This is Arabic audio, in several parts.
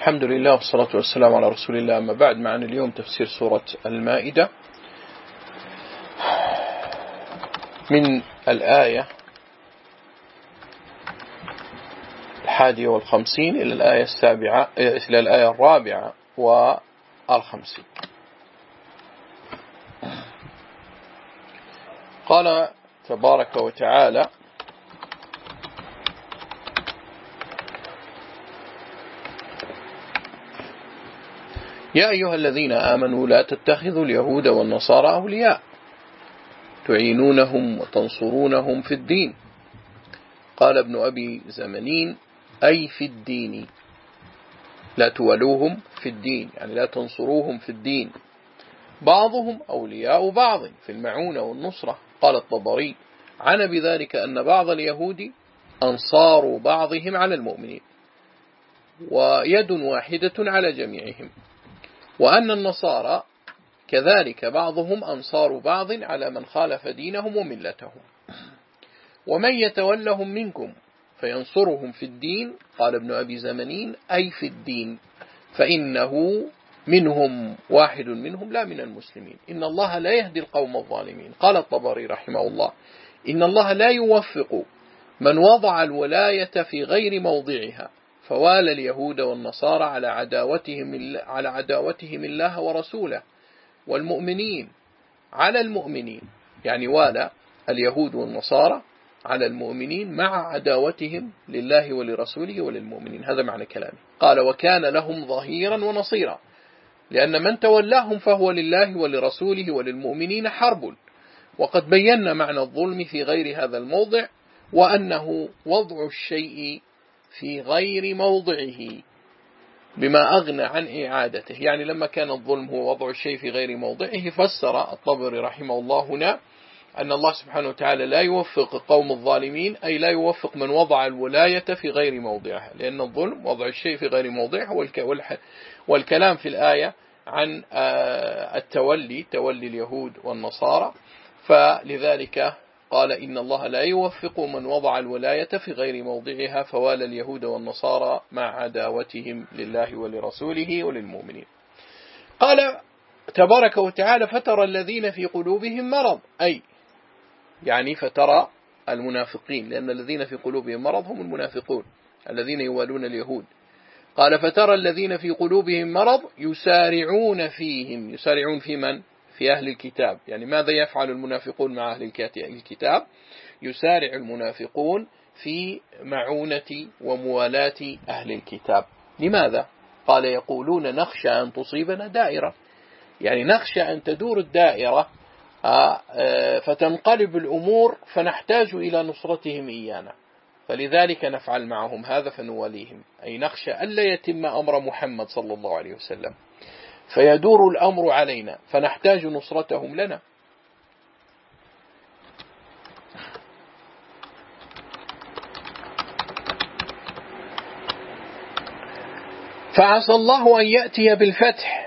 الحمد لله والصلاة والسلام على رسول الله. أما بعد، معنا اليوم تفسير سورة المائدة من الآية 51 إلى الآية 54. قال تبارك وتعالى: يا أيها الذين آمنوا لا تتخذوا اليهود والنصارى أولياء تعينونهم وتنصرونهم في الدين. قال ابن أبي زمنين: أي في الدين، لا تولوهم في الدين، يعني لا تنصروهم في الدين، بعضهم أولياء بعض في المعونة والنصرة. قال الطبري: عن بذلك أن بعض اليهود أنصار بعضهم على المؤمنين، ويد واحدة على جميعهم، وأن النصارى كذلك بعضهم أنصار بعض على من خالف دينهم وملتهم، ومن يتولهم منكم فينصرهم في الدين. قال ابن أبي زمنين: أي في الدين، فإنه منهم واحد منهم لا من المسلمين، إن الله لا يهدي القوم الظالمين. قال الطبري رحمه الله: إن الله لا يوفق من وضع الولاية في غير موضعها، فوالى اليهود والنصارى على عداوتهم الله ورسوله، والمؤمنين على المؤمنين، يعني والى اليهود والنصارى على المؤمنين مع عداوتهم لله ولرسوله وللمؤمنين. هذا معنى كلامه. قال: وكان لهم ظهيرا ونصيرا، لأن من تولاهم فهو لله ولرسوله وللمؤمنين حرب. وقد بينا معنى الظلم في غير هذا الموضع، وأنه وضع الشيء في غير موضعه بما أغنى عن إعادته. يعني لما كان الظلم هو وضع الشيء في غير موضعه، فسر الطبري رحمه الله هنا أن الله سبحانه وتعالى لا يوفق قوم الظالمين، أي لا يوفق من وضع الولاية في غير موضعها، لأن الظلم وضع الشيء في غير موضعه. والكلام في الآية عن تولي اليهود والنصارى، فلذلك قال: إن الله لا يوفق من وضع الولاية في غير موضعها، فوالى اليهود والنصارى مع عداوتهم لله ولرسوله وللمؤمنين. قال تبارك وتعالى: فترى الذين في قلوبهم مرض، يعني فترى المنافقين، لأن الذين في قلوبهم مرض هم المنافقون الذين يوالون اليهود. قال: فترى الذين في قلوبهم مرض يسارعون فيهم. يسارعون في من؟ في أهل الكتاب. يعني ماذا يفعل المنافقون مع أهل الكتاب؟ يسارع المنافقون في معونة وموالاة أهل الكتاب. لماذا؟ قال: يقولون نخشى أن تصيبنا دائرة، يعني نخشى أن تدور الدائرة فتنقلب الأمور فنحتاج إلى نصرتهم إيانا، فلذلك نفعل معهم هذا فنوليهم، أي نخشى ألا يتم أمر محمد صلى الله عليه وسلم فيدور الأمر علينا فنحتاج نصرتهم لنا. فعسى الله أن يأتي بالفتح.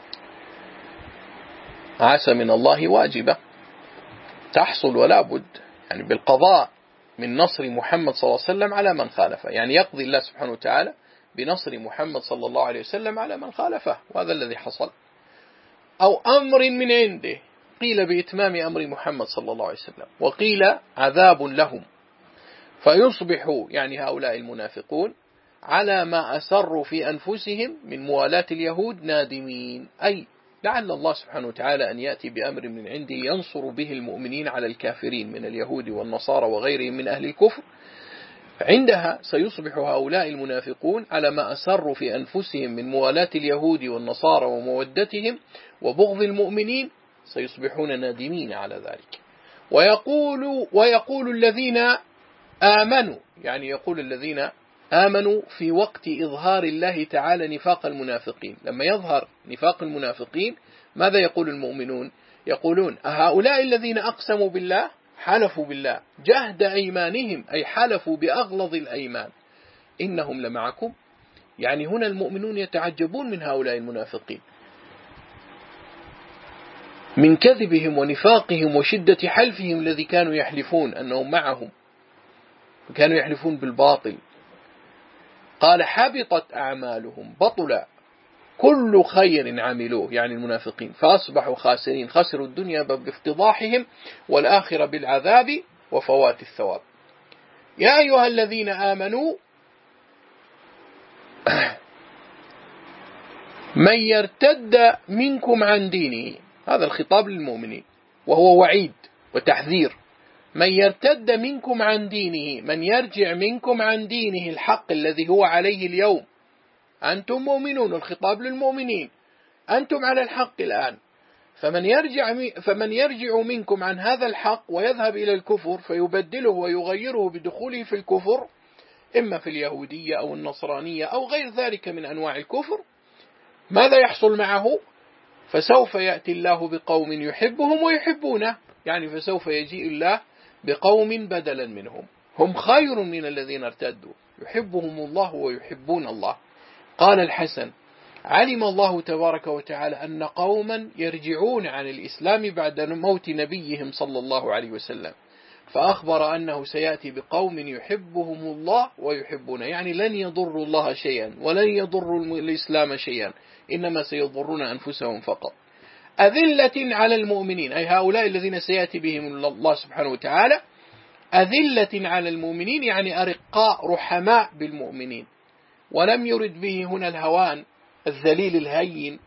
عسى من الله واجبة تحصل ولا بد، يعني بالقضاء من نصر محمد صلى الله عليه وسلم على من خالفه، يعني يقضي الله سبحانه وتعالى بنصر محمد صلى الله عليه وسلم على من خالفه، وهذا الذي حصل. أو أمر من عنده، قيل بإتمام أمر محمد صلى الله عليه وسلم، وقيل عذاب لهم، فيصبحوا يعني هؤلاء المنافقون على ما أسروا في أنفسهم من موالاة اليهود نادمين، أي لعل الله سبحانه وتعالى أن يأتي بأمر من عنده ينصر به المؤمنين على الكافرين من اليهود والنصارى وغيرهم من أهل الكفر. عندها سيصبح هؤلاء المنافقون على ما أسروا في أنفسهم من موالاة اليهود والنصارى ومودتهم وبغض المؤمنين، سيصبحون نادمين على ذلك. ويقول الذين آمنوا، يعني يقول الذين آمنوا في وقت إظهار الله تعالى نفاق المنافقين. لما يظهر نفاق المنافقين ماذا يقول المؤمنون؟ يقولون: هؤلاء الذين أقسموا بالله، حلفوا بالله جهد أيمانهم، أي حلفوا بأغلظ الأيمان، إنهم لمعكم. يعني هنا المؤمنون يتعجبون من هؤلاء المنافقين، من كذبهم ونفاقهم وشدة حلفهم الذي كانوا يحلفون أنهم معهم، كانوا يحلفون بالباطل. قال حبطت أعمالهم، بطل كل خير عملوه، يعني المنافقين، فأصبحوا خاسرين، خسروا الدنيا بافتضاحهم والآخرة بالعذاب وفوات الثواب. يا أيها الذين آمنوا من يرتد منكم عن دينه، هذا الخطاب للمؤمنين وهو وعيد وتحذير. من يرتد منكم عن دينه، من يرجع منكم عن دينه الحق الذي هو عليه اليوم. أنتم مؤمنون، الخطاب للمؤمنين، أنتم على الحق الآن. فمن يرجع منكم عن هذا الحق ويذهب إلى الكفر فيبدله ويغيره بدخوله في الكفر، إما في اليهودية أو النصرانية أو غير ذلك من أنواع الكفر، ماذا يحصل معه؟ فسوف يأتي الله بقوم يحبهم ويحبونه، يعني فسوف يجيء الله بقوم بدلا منهم هم خير من الذين ارتدوا، يحبهم الله ويحبون الله. قال الحسن: علم الله تبارك وتعالى أن قوما يرجعون عن الإسلام بعد موت نبيهم صلى الله عليه وسلم، فأخبر أنه سيأتي بقوم يحبهم الله ويحبونه، يعني لن يضروا الله شيئا ولن يضروا الإسلام شيئا، إنما سيضرون أنفسهم فقط. أذلة على المؤمنين، أي هؤلاء الذين سيأتي بهم الله سبحانه وتعالى، أذلة على المؤمنين يعني أرقاء رحماء بالمؤمنين. ولم يرد به هنا الهوان، الذليل الهين،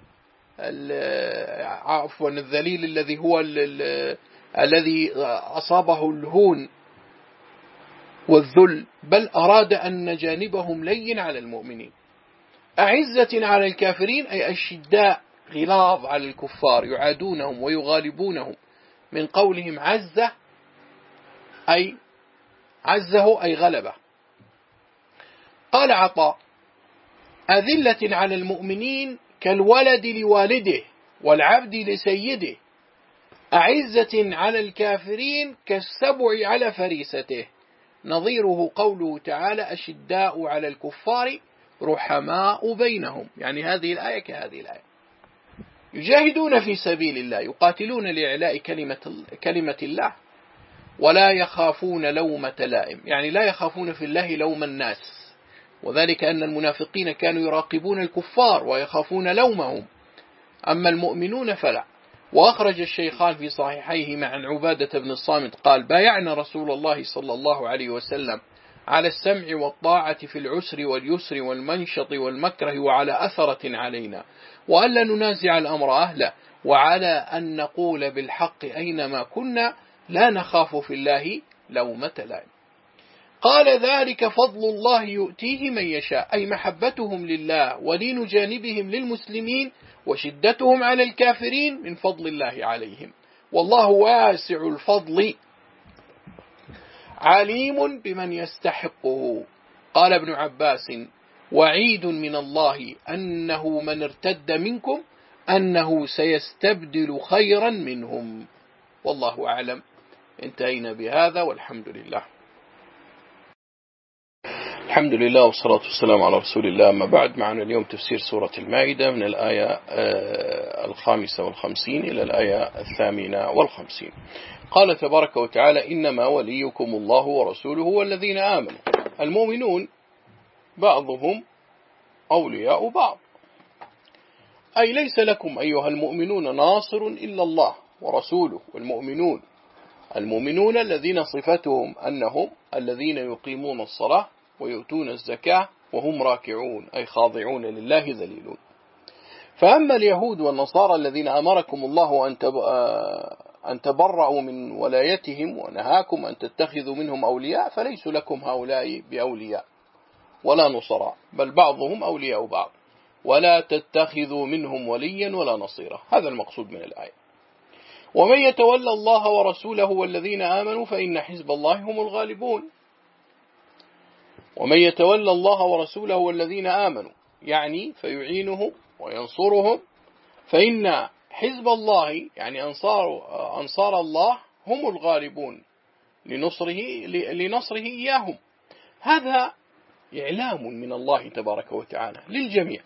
عفوا الذليل الذي هو الذي أصابه الهون والذل، بل أراد أن جانبهم لين على المؤمنين. أعزة على الكافرين أي أشداء غلاظ على الكفار، يعادونهم ويغالبونهم، من قولهم عزة أي عزه أي غلبه. قال عطاء: أذلة على المؤمنين كالولد لوالده والعبد لسيده، أعزة على الكافرين كالسبع على فريسته. نظيره قوله تعالى: أشداء على الكفار رحماء بينهم، يعني هذه الآية كهذه الآية. يجاهدون في سبيل الله، يقاتلون لإعلاء كلمة الله، ولا يخافون لومة لائم، يعني لا يخافون في الله لوم الناس، وذلك أن المنافقين كانوا يراقبون الكفار ويخافون لومهم، أما المؤمنون فلا. وأخرج الشيخان في صحيحيهما عن عبادة بن الصامت قال: بايعنا رسول الله صلى الله عليه وسلم على السمع والطاعة في العسر واليسر والمنشط والمكره، وعلى أثرة علينا، وألا ننازع الأمر أهله، وعلى أن نقول بالحق أينما كنا، لا نخاف في الله لومة لائم. قال: ذلك فضل الله يؤتيه من يشاء، أي محبتهم لله ولين جانبهم للمسلمين وشدتهم على الكافرين من فضل الله عليهم، والله واسع الفضل عليم بمن يستحقه. قال ابن عباس: وعيد من الله أنه من ارتد منكم أنه سيستبدل خيرا منهم. والله أعلم. انتهينا بهذا والحمد لله. الحمد لله والصلاة والسلام على رسول الله. ما بعد، معنا اليوم تفسير سورة المائدة من الآية 55 إلى الآية 58. قال تبارك وتعالى: إنما وليكم الله ورسوله والذين آمنوا. المؤمنون بعضهم أولياء بعض، أي ليس لكم أيها المؤمنون ناصر إلا الله ورسوله والمؤمنون. المؤمنون الذين صفتهم أنهم الذين يقيمون الصلاة ويؤتون الزكاة وهم راكعون، أي خاضعون لله ذليلون. فأما اليهود والنصارى الذين أمركم الله أن تبرأوا من ولايتهم ونهاكم أن تتخذوا منهم أولياء، فليس لكم هؤلاء بأولياء ولا نصراء، بل بعضهم أولياء بعض، ولا تتخذوا منهم وليا ولا نصيرا. هذا المقصود من الآية. ومن يتولى الله ورسوله والذين آمنوا فإن حزب الله هم الغالبون. ومن يتولى الله ورسوله والذين آمنوا يعني فيعينه وينصرهم، فإن حزب الله يعني أنصار الله هم الغالبون لنصره إياهم. هذا إعلام من الله تبارك وتعالى للجميع.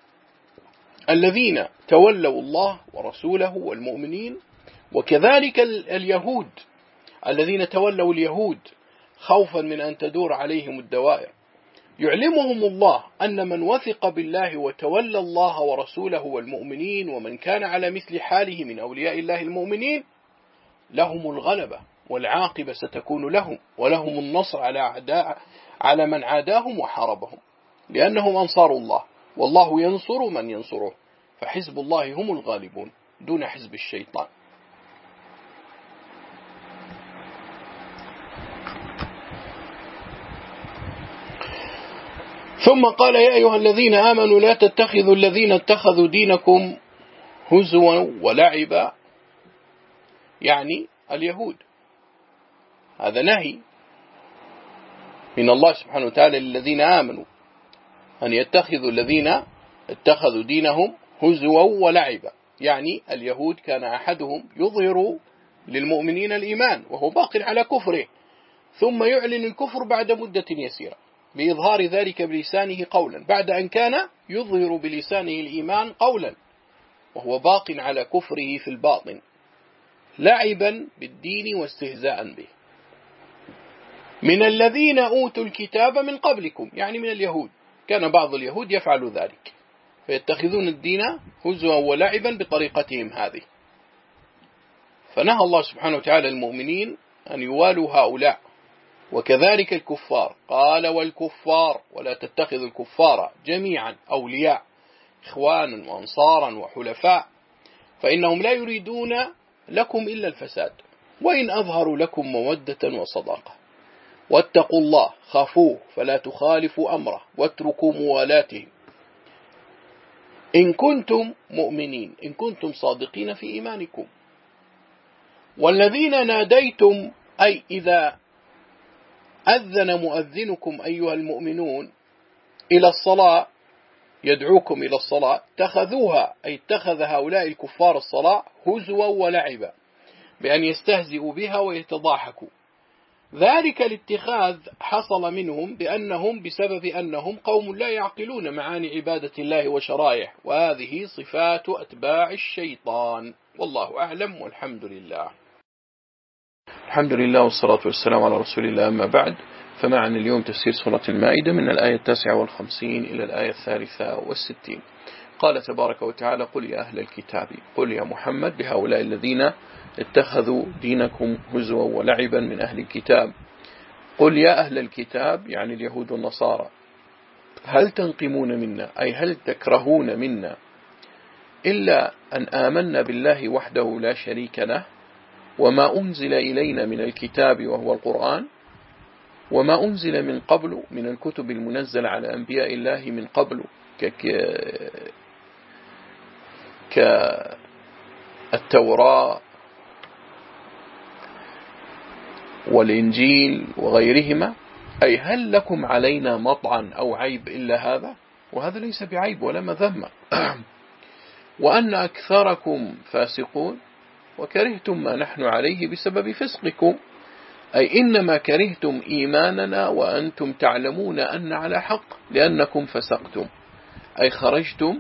الذين تولوا الله ورسوله والمؤمنين، وكذلك اليهود الذين تولوا اليهود خوفا من أن تدور عليهم الدوائر، يعلمهم الله أن من وثق بالله وتولى الله ورسوله والمؤمنين ومن كان على مثل حاله من أولياء الله المؤمنين لهم الغلبة والعاقبة ستكون لهم، ولهم النصر على من عاداهم وحاربهم، لأنهم أنصار الله، والله ينصر من ينصره، فحزب الله هم الغالبون دون حزب الشيطان. ثم قال: يا أيها الذين آمنوا لا تتخذوا الذين اتخذوا دينكم هزوا ولعبا، يعني اليهود. هذا نهي من الله سبحانه وتعالى للذين آمنوا أن يتخذوا الذين اتخذوا دينهم هزوا ولعبا، يعني اليهود كان أحدهم يظهر للمؤمنين الإيمان وهو باق على كفره، ثم يعلن الكفر بعد مدة يسيرة بإظهار ذلك بلسانه قولا، بعد أن كان يظهر بلسانه الإيمان قولا وهو باق على كفره في الباطن، لعبا بالدين واستهزاء به. من الذين أوتوا الكتاب من قبلكم، يعني من اليهود، كان بعض اليهود يفعل ذلك، فيتخذون الدين هزوا ولعبا بطريقتهم هذه. فنهى الله سبحانه وتعالى المؤمنين أن يوالوا هؤلاء، وكذلك الكفار، قال: والكفار، ولا تتخذوا الكفار جميعا أولياء إخوانا وأنصارا وحلفاء، فإنهم لا يريدون لكم إلا الفساد، وإن أظهروا لكم مودة وصداقة، واتقوا الله، خافوه فلا تخالفوا أمره، واتركوا موالاتهم إن كنتم مؤمنين، إن كنتم صادقين في إيمانكم. والذين ناديتم، أي إذا أذن مؤذنكم أيها المؤمنون إلى الصلاة، يدعوكم إلى الصلاة، اتخذوها، أي اتخذ هؤلاء الكفار الصلاة هزوا ولعبا، بأن يستهزئوا بها ويتضاحكوا. ذلك الاتخاذ حصل منهم بسبب أنهم قوم لا يعقلون معاني عبادة الله وشرائعه، وهذه صفات أتباع الشيطان. والله أعلم، والحمد لله. الحمد لله والصلاة والسلام على رسول الله، أما بعد، فمعنا اليوم تفسير سورة المائدة من الآية 59 إلى الآية 63. قال تبارك وتعالى: قل يا أهل الكتاب، قل يا محمد لهؤلاء الذين اتخذوا دينكم هزوا ولعبا من أهل الكتاب، قل يا أهل الكتاب، يعني اليهود والنصارى، هل تنقمون منا، أي هل تكرهون منا إلا أن آمنا بالله وحده لا شريك له، وما أنزل إلينا من الكتاب وهو القرآن، وما أنزل من قبل من الكتب المنزل على أنبياء الله من قبل كالتوراة والإنجيل وغيرهما، أي هل لكم علينا مطعن أو عيب إلا هذا؟ وهذا ليس بعيب ولا مذمة. وأن أكثركم فاسقون وكرهتم ما نحن عليه بسبب فسقكم، أي إنما كرهتم إيماننا وأنتم تعلمون أن على حق، لأنكم فسقتم، أي خرجتم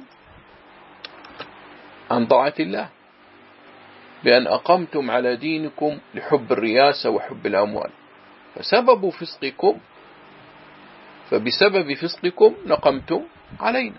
عن طاعة الله بأن أقمتم على دينكم لحب الرياسة وحب الأموال، فبسبب فسقكم نقمتم علينا.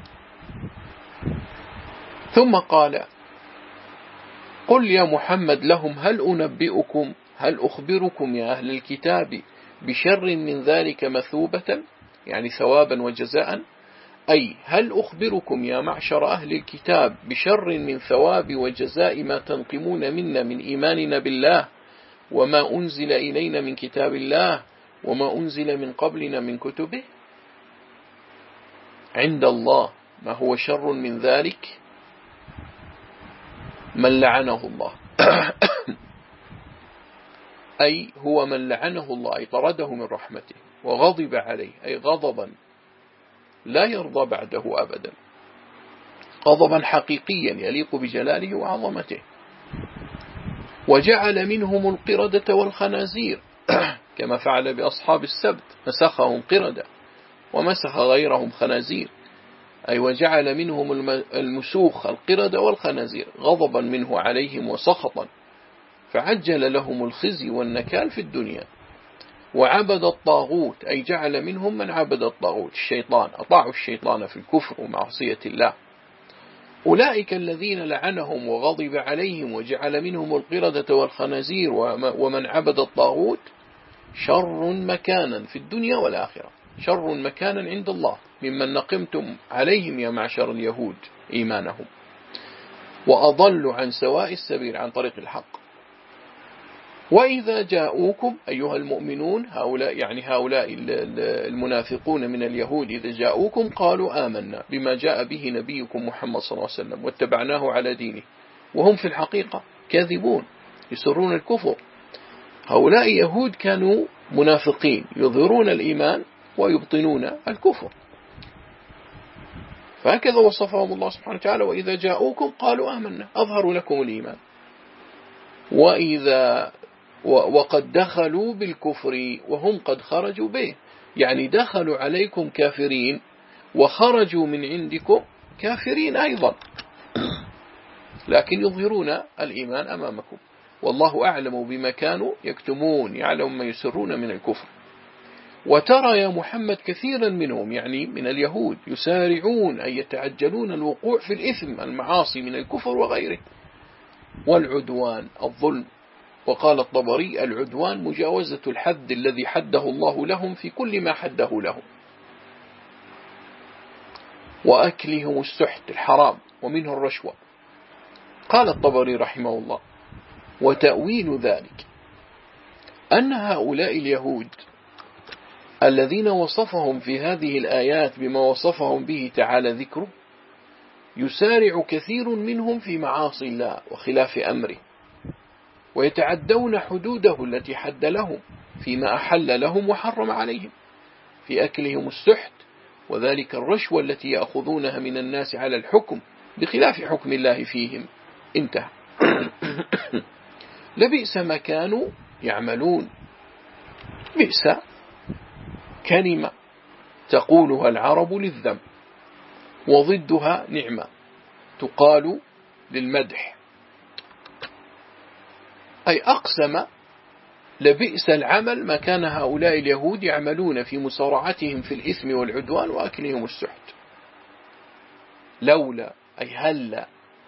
ثم قال: قل يا محمد لهم هل أخبركم يا أهل الكتاب بشر من ذلك مثوبة، يعني ثوابا وجزاء، أي هل أخبركم يا معشر أهل الكتاب بشر من ثواب وجزاء ما تنقمون منا من إيماننا بالله وما أنزل إلينا من كتاب الله وما أنزل من قبلنا من كتبه؟ عند الله ما هو شر من ذلك من لعنه الله أي هو من لعنه الله، أي طرده من رحمته، وغضب عليه، أي غضبا لا يرضى بعده أبدا، غضبا حقيقيا يليق بجلاله وعظمته. وجعل منهم القردة والخنازير كما فعل بأصحاب السبت، مسخهم قردة ومسخ غيرهم خنازير، أي وجعل منهم المسوخ القردة والخنازير غضبا منه عليهم وسخطا، فعجل لهم الخزي والنكال في الدنيا، وعبد الطاغوت أي جعل منهم من عبد الطاغوت الشيطان، أطاعوا الشيطان في الكفر ومعصية الله. أولئك الذين لعنهم وغضب عليهم وجعل منهم القردة والخنازير ومن عبد الطاغوت شر مكانا في الدنيا والآخرة، شر مكانا عند الله ممن نقمتم عليهم يا معشر اليهود إيمانهم، وأضل عن سواء السبيل، عن طريق الحق. وإذا جاءوكم أيها المؤمنون، هؤلاء المنافقون من اليهود، إذا جاءوكم قالوا آمنا بما جاء به نبيكم محمد صلى الله عليه وسلم واتبعناه على دينه، وهم في الحقيقة كاذبون يسرون الكفر. هؤلاء يهود كانوا منافقين يظهرون الإيمان ويبطنون الكفر، فهكذا وصفهم الله سبحانه وتعالى: وإذا جاءوكم قالوا آمنا، أظهروا لكم الإيمان. وقد دخلوا بالكفر وهم قد خرجوا به، يعني دخلوا عليكم كافرين وخرجوا من عندكم كافرين أيضا، لكن يظهرون الإيمان أمامكم، والله أعلم بما كانوا يكتمون، يعلم ما يسرون من الكفر. وترى يا محمد كثيرا منهم، يعني من اليهود، يسارعون أي يتعجلون الوقوع في الإثم، المعاصي من الكفر وغيره، والعدوان الظلم. وقال الطبري: العدوان مجاوزة الحد الذي حده الله لهم في كل ما حده لهم، وأكلهم السحت الحرام ومنه الرشوة. قال الطبري رحمه الله: وتأويل ذلك أن هؤلاء اليهود الذين وصفهم في هذه الآيات بما وصفهم به تعالى ذكره، يسارع كثير منهم في معاصي الله وخلاف أمره، ويتعدون حدوده التي حد لهم فيما أحل لهم وحرم عليهم، في أكلهم السحت، وذلك الرشوة التي يأخذونها من الناس على الحكم بخلاف حكم الله فيهم. انتهى. لبئس ما كانوا يعملون. بئس كلمة تقولها العرب للذم، وضدها نعمة تقال للمدح، أي أقسم: لبئس العمل ما كان هؤلاء اليهود يعملون في مصارعتهم في الإثم والعدوان وأكلهم السحت. لولا أي هلا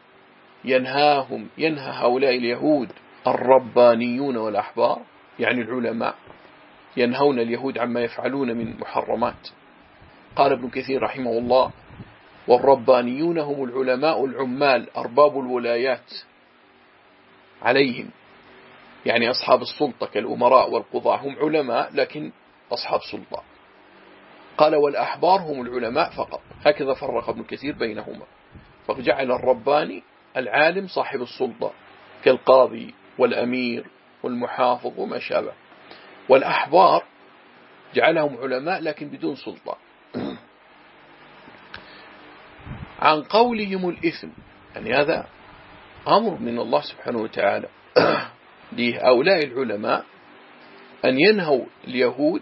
ينهى هؤلاء اليهود الربانيون والأحبار، يعني العلماء، ينهون اليهود عما يفعلون من محرمات. قال ابن كثير رحمه الله: والربانيون هم العلماء العمال أرباب الولايات عليهم، يعني أصحاب السلطة كالأمراء والقضاة، هم علماء لكن أصحاب سلطة. قال: والأحبار هم العلماء فقط، هكذا فرق ابن كثير بينهما، فجعل الرباني العالم صاحب السلطة كالقاضي والأمير والمحافظ وما شابه، والأحبار جعلهم علماء لكن بدون سلطة. عن قولهم الإثم، يعني هذا أمر من الله سبحانه وتعالى لهؤلاء العلماء أن ينهوا اليهود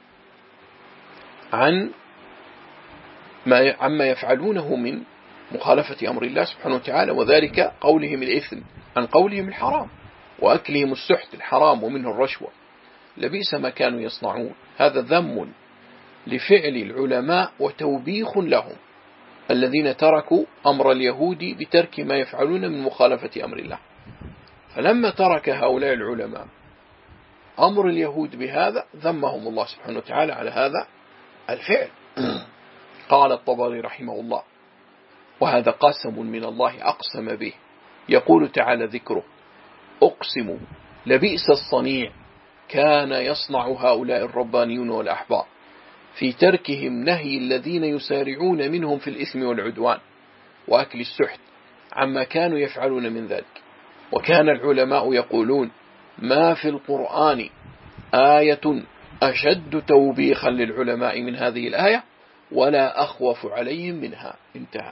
عما يفعلونه من مخالفة أمر الله سبحانه وتعالى، وذلك قولهم الإثم، عن قولهم الحرام وأكلهم السحت الحرام ومنه الرشوة. لبئس ما كانوا يصنعون، هذا ذم لفعل العلماء وتوبيخ لهم الذين تركوا أمر اليهود بترك ما يفعلون من مخالفة أمر الله. فلما ترك هؤلاء العلماء أمر اليهود بهذا، ذمهم الله سبحانه وتعالى على هذا الفعل. قال الطبري رحمه الله: وهذا قسم من الله أقسم به، يقول تعالى ذكره: أقسم لبئس الصنيع كان يصنع هؤلاء الربانيون والأحبار في تركهم نهي الذين يسارعون منهم في الإثم والعدوان وأكل السحت عما كانوا يفعلون من ذلك. وكان العلماء يقولون: ما في القرآن آية أشد توبيخا للعلماء من هذه الآية ولا أخوف عليهم منها. انتهى.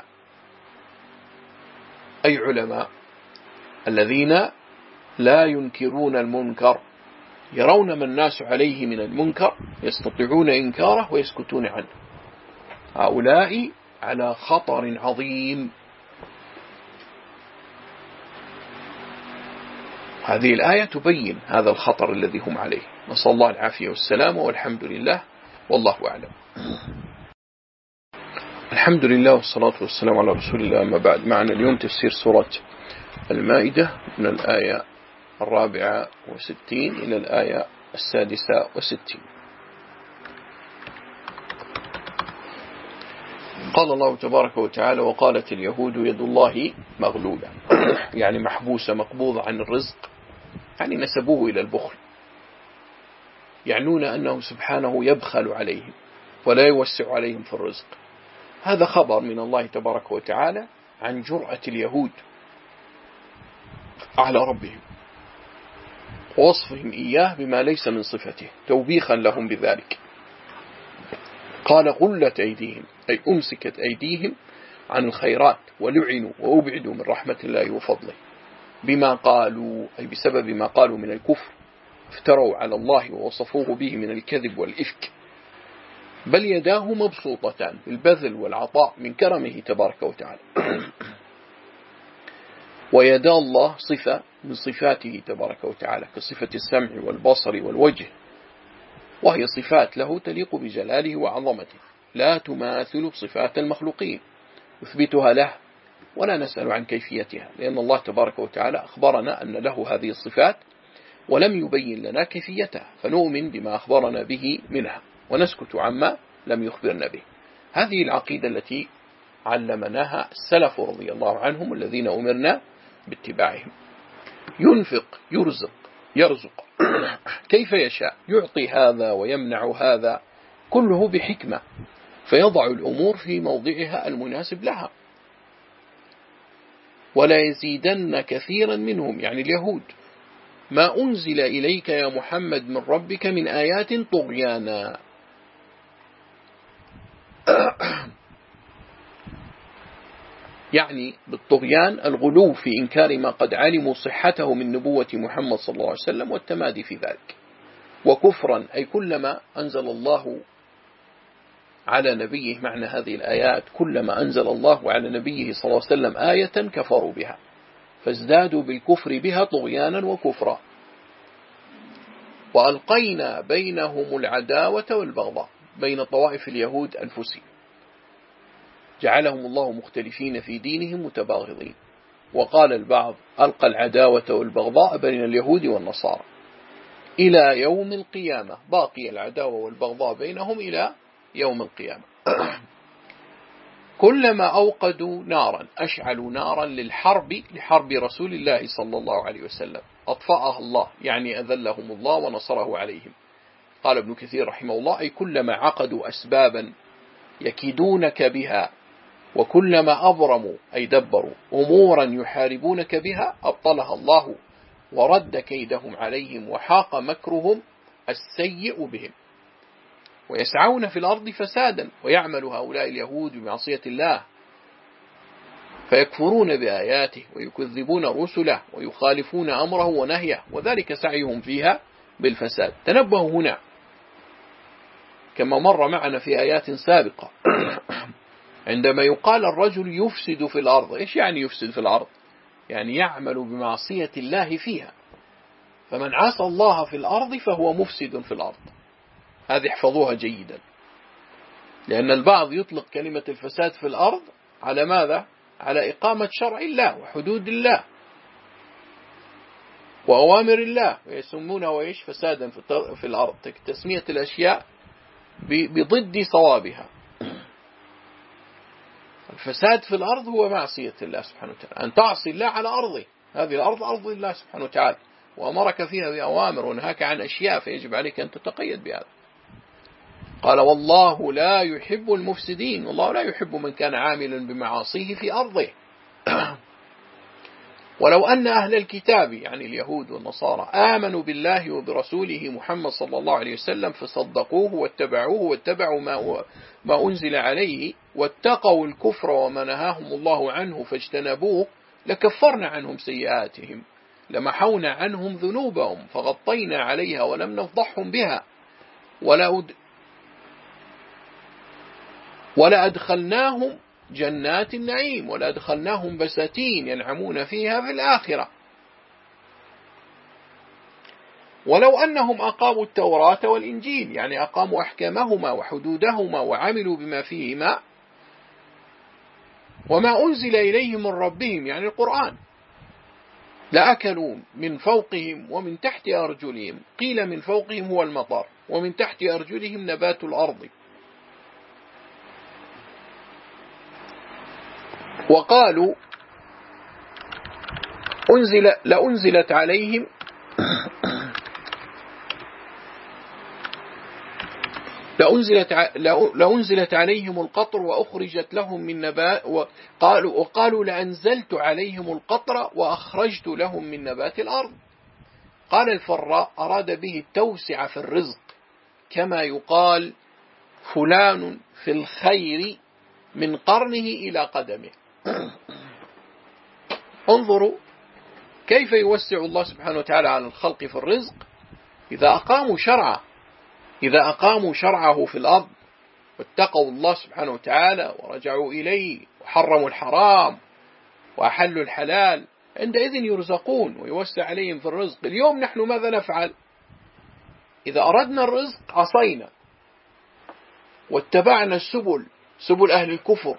أي علماء الذين لا ينكرون المنكر، يرون ما الناس عليه من المنكر يستطيعون إنكاره ويسكتون عنه، هؤلاء على خطر عظيم. هذه الآية تبين هذا الخطر الذي هم عليه. نسأل الله العافية والسلامة، والحمد لله، والله أعلم. الحمد لله والصلاة والسلام على رسول الله، أما بعد. معنا اليوم تفسير سورة المائدة من الآية 64 إلى الآية 66. قال الله تبارك وتعالى: وقالت اليهود يد الله مغلولة، يعني محبوسة مقبوضة عن الرزق، يعني نسبوه إلى البخل، يعنون أنه سبحانه يبخل عليهم ولا يوسع عليهم في الرزق. هذا خبر من الله تبارك وتعالى عن جرأة اليهود على ربهم ووصفهم إياه بما ليس من صفته توبيخا لهم بذلك. قال: غلت أيديهم، أي أمسكت أيديهم عن الخيرات، ولعنوا وأبعدوا من رحمة الله وفضله بما قالوا، أي بسبب ما قالوا من الكفر، افتروا على الله ووصفوه به من الكذب والإفك. بل يداه مبسوطتان بالبذل والعطاء من كرمه تبارك وتعالى. ويدا الله صفة من صفاته تبارك وتعالى، كصفة السمع والبصر والوجه، وهي صفات له تليق بجلاله وعظمته، لا تماثل صفات المخلوقين، يثبتها له ولا نسأل عن كيفيتها، لأن الله تبارك وتعالى أخبرنا أن له هذه الصفات ولم يبين لنا كيفيتها، فنؤمن بما أخبرنا به منها ونسكت عما لم يخبرنا به. هذه العقيدة التي علمناها السلف رضي الله عنهم الذين أمرنا باتباعهم. ينفق، يرزق كيف يشاء، يعطي هذا ويمنع هذا، كله بحكمة، فيضع الأمور في موضعها المناسب لها. ولا يزيدن كثيرا منهم، يعني اليهود، ما أنزل إليك يا محمد من ربك من آيات طغيانا. يعني بالطغيان الغلو في إنكار ما قد علموا صحته من نبوة محمد صلى الله عليه وسلم والتمادي في ذلك. وكفرا، أي كلما أنزل الله على نبيه، معنى هذه الآيات كلما أنزل الله على نبيه صلى الله عليه وسلم آية كفروا بها، فازدادوا بالكفر بها طغيانا وكفرا. وألقينا بينهم العداوة والبغضاء، بين طوائف اليهود أنفسهم، جعلهم الله مختلفين في دينهم متباغضين. وقال البعض: ألقى العداوة والبغضاء بين اليهود والنصارى إلى يوم القيامة، باقي العداوة والبغضاء بينهم إلى يوم القيامة. كلما أوقدوا نارا، أشعلوا نارا لحرب رسول الله صلى الله عليه وسلم، أطفأها الله، يعني أذلهم الله ونصره عليهم. قال ابن كثير رحمه الله: أي كلما عقدوا أسبابا يكيدونك بها، وكلما أبرموا، أي دبروا أمورا يحاربونك بها، أبطلها الله ورد كيدهم عليهم، وحاق مكرهم السيء بهم. ويسعون في الأرض فسادا، ويعمل هؤلاء اليهود بمعصية الله، فيكفرون بآياته ويكذبون رسله ويخالفون أمره ونهيه، وذلك سعيهم فيها بالفساد. تنبهوا هنا كما مر معنا في آيات سابقة. عندما يقال الرجل يفسد في الأرض، إيش يعني يفسد في الأرض؟ يعني يعمل بمعصية الله فيها. فمن عصى الله في الأرض فهو مفسد في الأرض. هذه احفظوها جيدا، لأن البعض يطلق كلمة الفساد في الأرض على ماذا؟ على إقامة شرع الله وحدود الله وأوامر الله، ويسمونه وإيش؟ فسادا في الأرض، تسمية الأشياء بضد صوابها. الفساد في الأرض هو معصية الله سبحانه وتعالى، أن تعصي الله على أرضه. هذه الأرض أرض الله سبحانه وتعالى، وأمرك فيها بأوامر ونهاك عن أشياء، فيجب عليك أن تتقيد بهذا. قال: والله لا يحب المفسدين، والله لا يحب من كان عاملا بمعاصيه في أرضه. ولو أن أهل الكتاب، يعني اليهود والنصارى، آمنوا بالله وبرسوله محمد صلى الله عليه وسلم فصدقوه واتبعوا ما أنزل عليه، واتقوا الكفر وما نهاهم الله عنه فاجتنبوه، لكفرنا عنهم سيئاتهم، لمحونا عنهم ذنوبهم، فغطينا عليها ولم نفضحهم بها، ولا أدخلناهم جنات النعيم، ولا أدخلناهم بساتين ينعمون فيها في الآخرة. ولو أنهم أقاموا التوراة والإنجيل، يعني أقاموا أحكامهما وحدودهما وعملوا بما فيهما، وما أنزل إليهم من ربهم يعني القرآن، لأكلوا من فوقهم ومن تحت أرجلهم. قيل من فوقهم هو المطر، ومن تحت أرجلهم نبات الأرض. وقالوا لأنزلت عليهم القطر وأخرجت لهم من نبات، وقالوا لأنزلت عليهم القطر وأخرجت لهم من نبات الأرض. قال الفراء أراد به التوسع في الرزق، كما يقال فلان في الخير من قرنه إلى قدمه. انظروا كيف يوسع الله سبحانه وتعالى على الخلق في الرزق إذا أقاموا شرعه في الأرض واتقوا الله سبحانه وتعالى ورجعوا إليه وحرموا الحرام وأحلوا الحلال، عندئذ يرزقون ويوسع عليهم في الرزق. اليوم نحن ماذا نفعل؟ إذا أردنا الرزق عصينا واتبعنا سبل أهل الكفر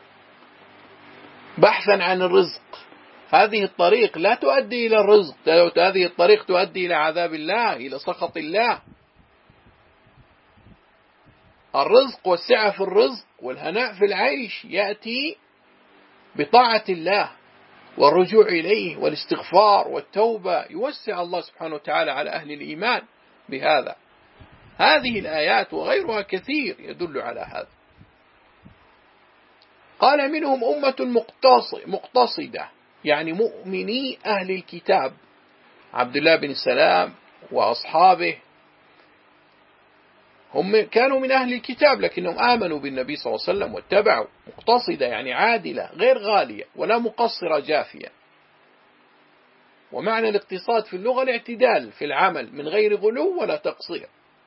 بحثا عن الرزق. هذه الطريق لا تؤدي إلى الرزق، هذه الطريق تؤدي إلى عذاب الله، إلى سخط الله. الرزق والسعة في الرزق والهناء في العيش يأتي بطاعة الله والرجوع إليه والاستغفار والتوبة. يوسع الله سبحانه وتعالى على أهل الإيمان بهذا. هذه الآيات وغيرها كثير يدل على هذا. قال منهم أمة مقتصدة، يعني مؤمني أهل الكتاب، عبد الله بن سلام وأصحابه هم كانوا من أهل الكتاب لكنهم آمنوا بالنبي صلى الله عليه وسلم واتبعوا. مقتصدة يعني عادلة غير غالية ولا مقصرة جافية. ومعنى الاقتصاد في اللغة الاعتدال في العمل من غير غلو ولا تقصير.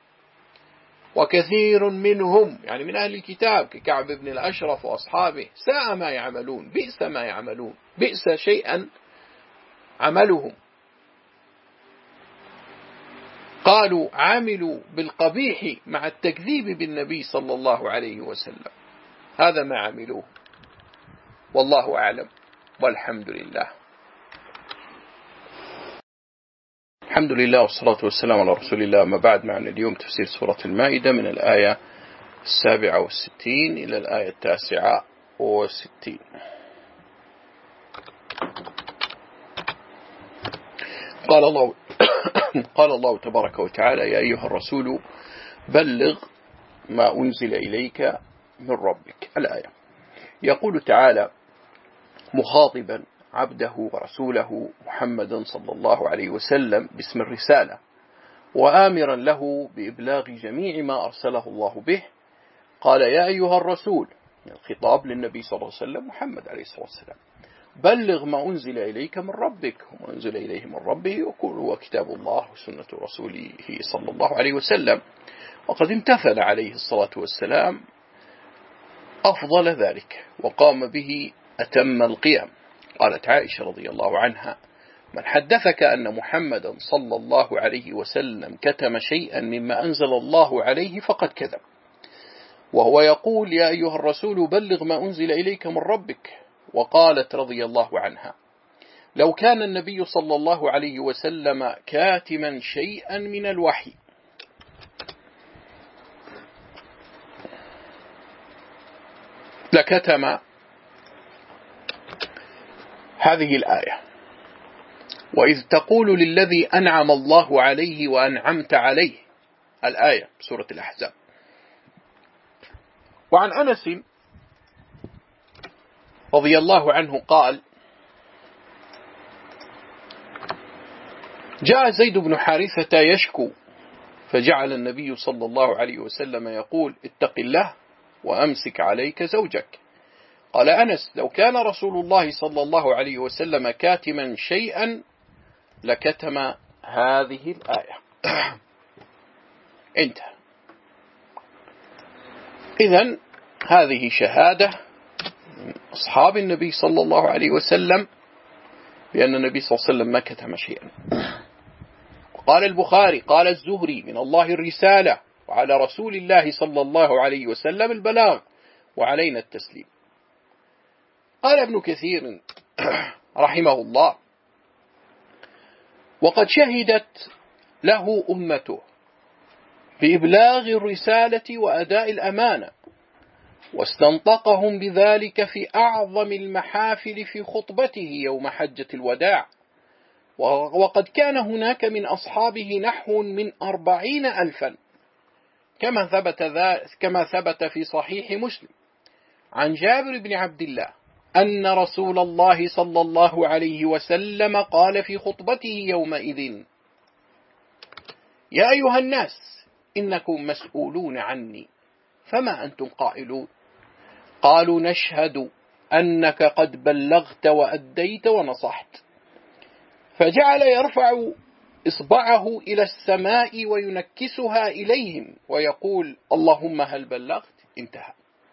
وكثير منهم يعني من أهل الكتاب ككعب بن الأشرف وأصحابه ساء ما يعملون، بئس ما يعملون، بئس شيئا عملهم. قالوا عملوا بالقبيح مع التكذيب بالنبي صلى الله عليه وسلم. هذا ما عملوه، والله أعلم والحمد لله. الحمد لله والصلاة والسلام على رسول الله. ما بعد، معنا اليوم تفسير سورة المائدة من الآية 67 إلى الآية 69. قال الله تبارك وتعالى: يا أيها الرسول بلغ ما أنزل إليك من ربك. الآية. يقول تعالى مخاطبا عبده ورسوله محمدا صلى الله عليه وسلم باسم الرسالة، وآمرا له بإبلاغ جميع ما أرسله الله به. قال: يا أيها الرسول، الخطاب للنبي صلى الله عليه وسلم محمد عليه الصلاة والسلام، بلغ ما أنزل إليك من ربك. وما أنزل إليه من ربه هو كتاب الله وسنة رسوله صلى الله عليه وسلم. وقد امتثل عليه الصلاة والسلام أفضل ذلك وقام به أتم القيام. قالت عائشة رضي الله عنها: من حدثك أن محمدا صلى الله عليه وسلم كتم شيئا مما أنزل الله عليه فقد كذب. وهو يقول: يا أيها الرسول بلغ ما أنزل إليك من ربك. وقالت رضي الله عنها: لو كان النبي صلى الله عليه وسلم كاتما شيئا من الوحي لكتم هذه الآية: وإذ تقول للذي أنعم الله عليه وأنعمت عليه. الآية سورة الأحزاب. وعن أنس رضي الله عنه قال: جاء زيد بن حارثة يشكو، فجعل النبي صلى الله عليه وسلم يقول: اتق الله وأمسك عليك زوجك. قال أنس: لو كان رسول الله صلى الله عليه وسلم كاتما شيئا لكتم هذه الآية. انتهى. إذن هذه شهادة من أصحاب النبي صلى الله عليه وسلم بأن النبي صلى الله عليه وسلم ما كتم شيئا. قال البخاري قال الزهري: من الله الرسالة، وعلى رسول الله صلى الله عليه وسلم البلاغ، وعلينا التسليم. قال ابن كثير رحمه الله: وقد شهدت له أمته بإبلاغ الرسالة وأداء الأمانة، واستنطقهم بذلك في أعظم المحافل في خطبته يوم حجة الوداع. وقد كان هناك من أصحابه نحو من 40,000 كما ثبت في صحيح مسلم عن جابر بن عبد الله أن رسول الله صلى الله عليه وسلم قال في خطبته يومئذ: يا أيها الناس، إنكم مسؤولون عني، فما أنتم قائلون؟ قالوا: نشهد أنك قد بلغت وأديت ونصحت. فجعل يرفع إصبعه إلى السماء وينكسها إليهم ويقول: اللهم هل بلغت؟ انتهى.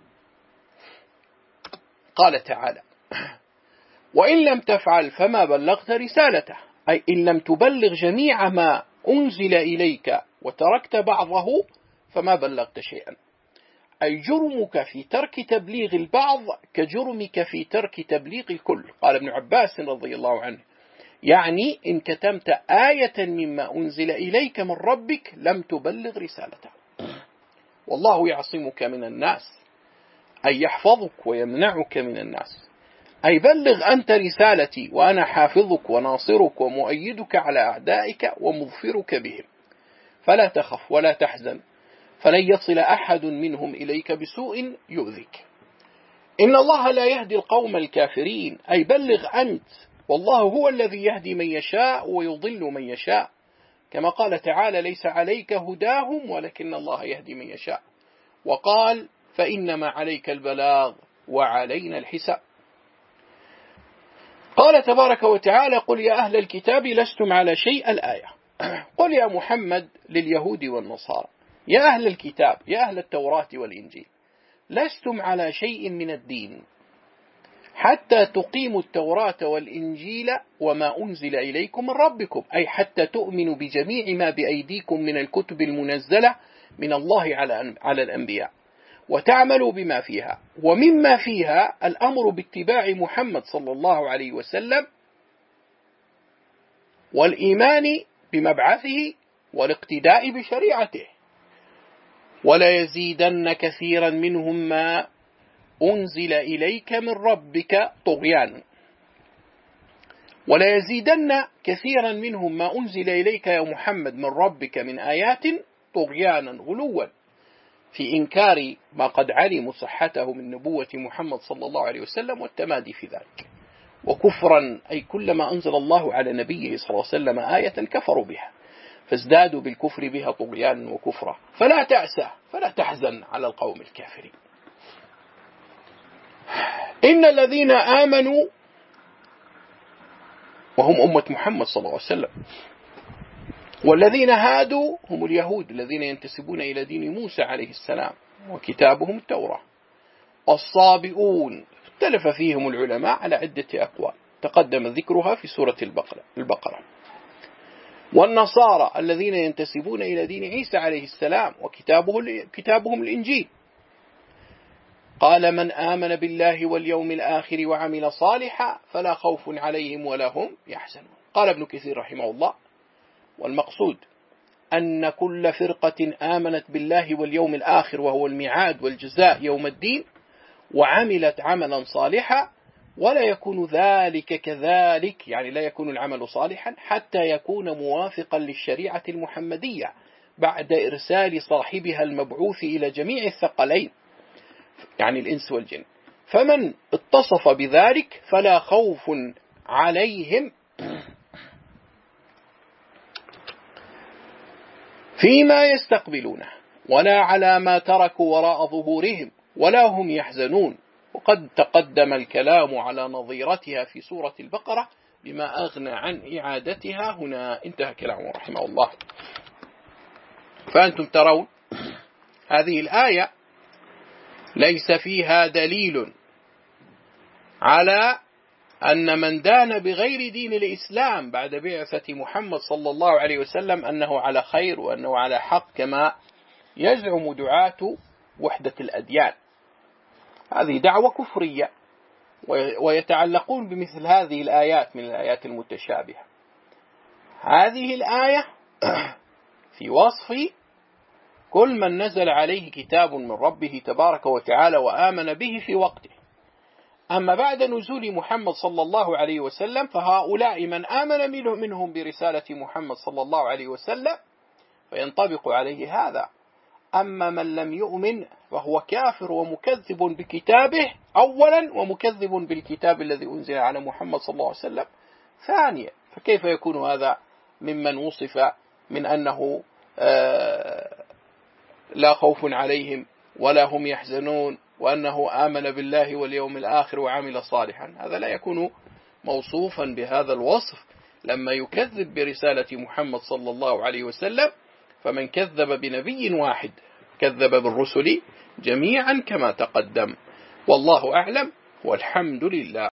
قال تعالى: وإن لم تفعل فما بلغت رسالته، أي إن لم تبلغ جميع ما أنزل إليك وتركت بعضه فما بلغت شيئا، أي جرمك في ترك تبليغ البعض كجرمك في ترك تبليغ الكل. قال ابن عباس رضي الله عنه: يعني إن كتمت آية مما أنزل إليك من ربك لم تبلغ رسالته. والله يعصمك من الناس، أي يحفظك ويمنعك من الناس، أي بلغ أنت رسالتي وأنا حافظك وناصرك ومؤيدك على أعدائك ومظفرك بهم، فلا تخف ولا تحزن، فلن يصل أحد منهم إليك بسوء يؤذيك. إن الله لا يهدي القوم الكافرين، أي بلغ أنت، والله هو الذي يهدي من يشاء ويضل من يشاء، كما قال تعالى: ليس عليك هداهم ولكن الله يهدي من يشاء. وقال: فإنما عليك البلاغ وعلينا الحساب. قال تبارك وتعالى: قل يا أهل الكتاب لستم على شيء. الآية. قل يا محمد لليهود والنصارى: يا أهل الكتاب، يا أهل التوراة والإنجيل، لستم على شيء من الدين حتى تقيموا التوراة والإنجيل وما أنزل إليكم من ربكم، أي حتى تؤمنوا بجميع ما بأيديكم من الكتب المنزلة من الله على الأنبياء، وتعملوا بما فيها، ومما فيها الأمر باتباع محمد صلى الله عليه وسلم والإيمان بمبعثه والاقتداء بشريعته. ولا يزيدن كثيرا منهم ما أنزل إليك من ربك طغيانا. ولا يزيدن كثيرا منهم ما أنزل إليك يا محمد من ربك من آيات طغيانا، غلوا في إنكار ما قد علموا صحته من نبوة محمد صلى الله عليه وسلم والتمادي في ذلك، وكفرا، أي كلما أنزل الله على نبيه صلى الله عليه وسلم آية كفروا بها، فازدادوا بالكفر بها طغيانا وكفرا. فلا تأسى فلا تحزن على القوم الكافرين. إن الذين آمنوا، وهم أمة محمد صلى الله عليه وسلم، والذين هادوا هم اليهود الذين ينتسبون إلى دين موسى عليه السلام وكتابهم التوراة، الصابئون اختلف فيهم العلماء على عدة أقوال تقدم ذكرها في سورة البقرة، والنصارى الذين ينتسبون إلى دين عيسى عليه السلام وكتابهم الإنجيل. قال: من آمن بالله واليوم الآخر وعمل صالحا فلا خوف عليهم ولا هم يحزنون. قال ابن كثير رحمه الله: والمقصود أن كل فرقة آمنت بالله واليوم الآخر وهو الميعاد والجزاء يوم الدين وعملت عملا صالحا، ولا يكون ذلك كذلك، يعني لا يكون العمل صالحا حتى يكون موافقا للشريعة المحمدية بعد إرسال صاحبها المبعوث إلى جميع الثقلين، يعني الإنس والجن. فمن اتصف بذلك فلا خوف عليهم فيما يستقبلونه ولا على ما تركوا وراء ظهورهم ولا هم يحزنون. وقد تقدم الكلام على نظيرتها في سورة البقرة بما أغنى عن إعادتها هنا. انتهى كلامه رحمه الله. فأنتم ترون هذه الآية ليس فيها دليل على أن من دان بغير دين الإسلام بعد بعثة محمد صلى الله عليه وسلم أنه على خير وأنه على حق، كما يزعم دعاة وحدة الأديان. هذه دعوة كفرية، ويتعلقون بمثل هذه الآيات من الآيات المتشابهة. هذه الآية في وصف كل من نزل عليه كتاب من ربه تبارك وتعالى وآمن به في وقته. أما بعد نزول محمد صلى الله عليه وسلم فهؤلاء من آمن منهم برسالة محمد صلى الله عليه وسلم فينطبق عليه هذا. أما من لم يؤمن فهو كافر ومكذب بكتابه أولا، ومكذب بالكتاب الذي أنزل على محمد صلى الله عليه وسلم ثانيا. فكيف يكون هذا ممن وصف من أنه لا خوف عليهم ولا هم يحزنون وأنه آمن بالله واليوم الآخر وعمل صالحا؟ هذا لا يكون موصوفا بهذا الوصف لما يكذب برسالة محمد صلى الله عليه وسلم. فمن كذب بنبي واحد كذب بالرسل جميعا كما تقدم. والله أعلم والحمد لله.